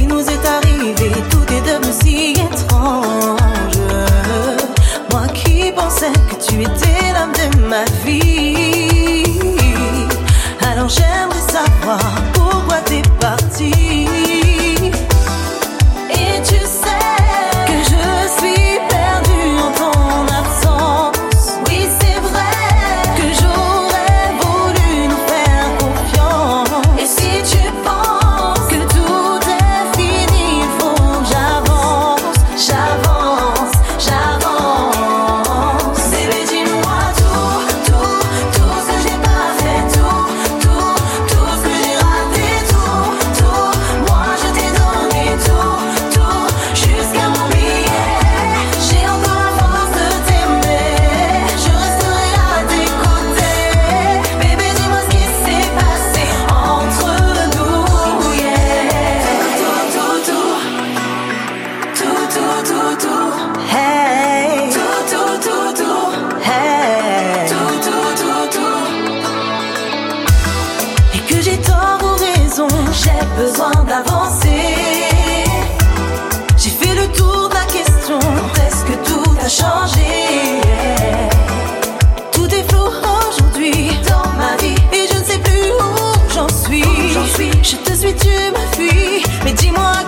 qui nous est arrivé, tout est devenu si étrange. Moi qui pensais que tu étais l'homme de ma vie, alors j'aimerais savoir pourquoi t'es parti. Et tu sais que je suis perdue en ton absence. Oui, c'est vrai que j'aurais voulu nous faire confiance. Et si tu penses que tout est fini, il faut que j'avance, j'avance, j'avance. Bébé, dis-moi tout, tout, tout ce que j'ai pas fait, tout, tout, tout ce que j'ai raté, tout, tout. Moi je t'ai donné tout, tout, jusqu'à m'oublier. J'ai encore la force de t'aimer, je resterai à tes côtés. Bébé, dis-moi ce qui s'est passé entre nous, yeah. Tout, tout, tout, tout, tout, tout, tout, hey. Tout, tout, tout, tout, hey. Tout, tout, tout, tout. Et que j'ai tort ou raison, j'ai besoin d'avancer. J'ai fait le tour de la question, quand est-ce que tout a changé? Tout est flou aujourd'hui dans ma vie et je ne sais plus où j'en suis. Je te suis, tu me fuis, mais dis-moi